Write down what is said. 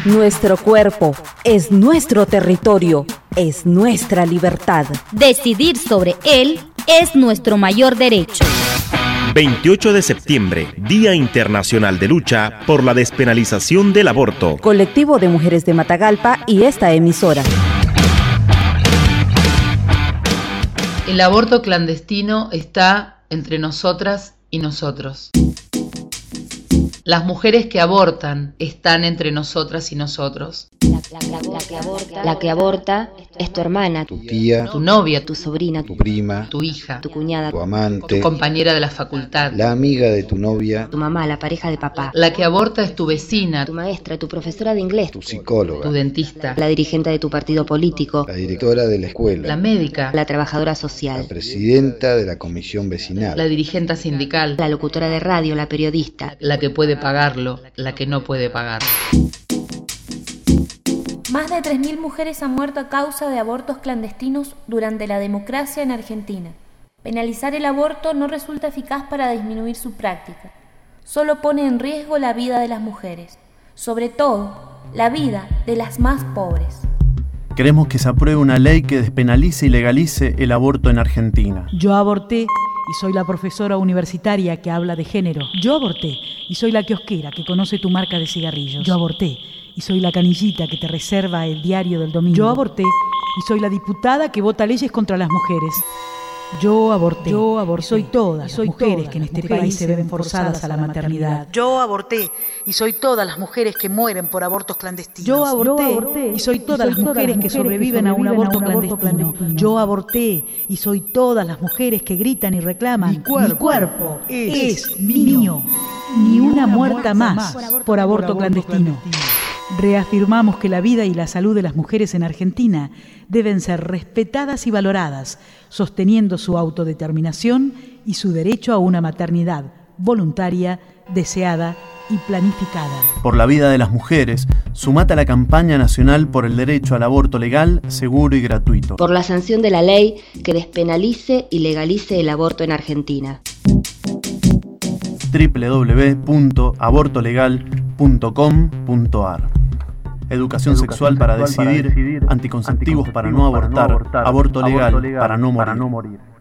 Nuestro cuerpo es nuestro territorio, es nuestra libertad. Decidir sobre él es nuestro mayor derecho. 28 de septiembre, Día Internacional de Lucha por la Despenalización del Aborto. Colectivo de Mujeres de Matagalpa y esta emisora. El aborto clandestino está entre nosotras y nosotros. Las mujeres que abortan están entre nosotras y nosotros. La que aborta es tu hermana, tu tía, tu novia, tu sobrina, tu prima, tu hija, tu cuñada, tu amante, tu compañera de la facultad, la amiga de tu novia, tu mamá, la pareja de papá. La que aborta es tu vecina, tu maestra, tu profesora de inglés, tu psicóloga, tu dentista, la dirigente de tu partido político, la directora de la escuela, la médica, la trabajadora social, la presidenta de la comisión vecinal, la dirigente sindical, la locutora de radio, la periodista, la que puede pagarlo, la que no puede pagarlo. Más de 3.000 mujeres han muerto a causa de abortos clandestinos durante la democracia en Argentina. Penalizar el aborto no resulta eficaz para disminuir su práctica. Solo pone en riesgo la vida de las mujeres, sobre todo la vida de las más pobres. Queremos que se apruebe una ley que despenalice y legalice el aborto en Argentina. Yo aborté y soy la profesora universitaria que habla de género. Yo aborté y soy la kiosquera que conoce tu marca de cigarrillos. Yo aborté y soy la canillita que te reserva el diario del domingo. Yo aborté y soy la diputada que vota leyes contra las mujeres. Yo aborté y soy todas las mujeres que en este país se ven forzadas a la maternidad. Yo aborté y soy todas las mujeres que mueren por abortos clandestinos. Yo aborté y soy todas las mujeres que sobreviven a un aborto clandestino. Yo aborté y soy todas las mujeres que gritan y reclaman: mi cuerpo es mío. Ni una muerta más por aborto clandestino. Reafirmamos que la vida y la salud de las mujeres en Argentina deben ser respetadas y valoradas, sosteniendo su autodeterminación y su derecho a una maternidad voluntaria, deseada y planificada. Por la vida de las mujeres, sumate a la campaña nacional por el derecho al aborto legal, seguro y gratuito. Por la sanción de la ley que despenalice y legalice el aborto en Argentina. www.abortolegal.com.ar. Educación sexual para decidir, anticonceptivos para no abortar, aborto legal para no morir.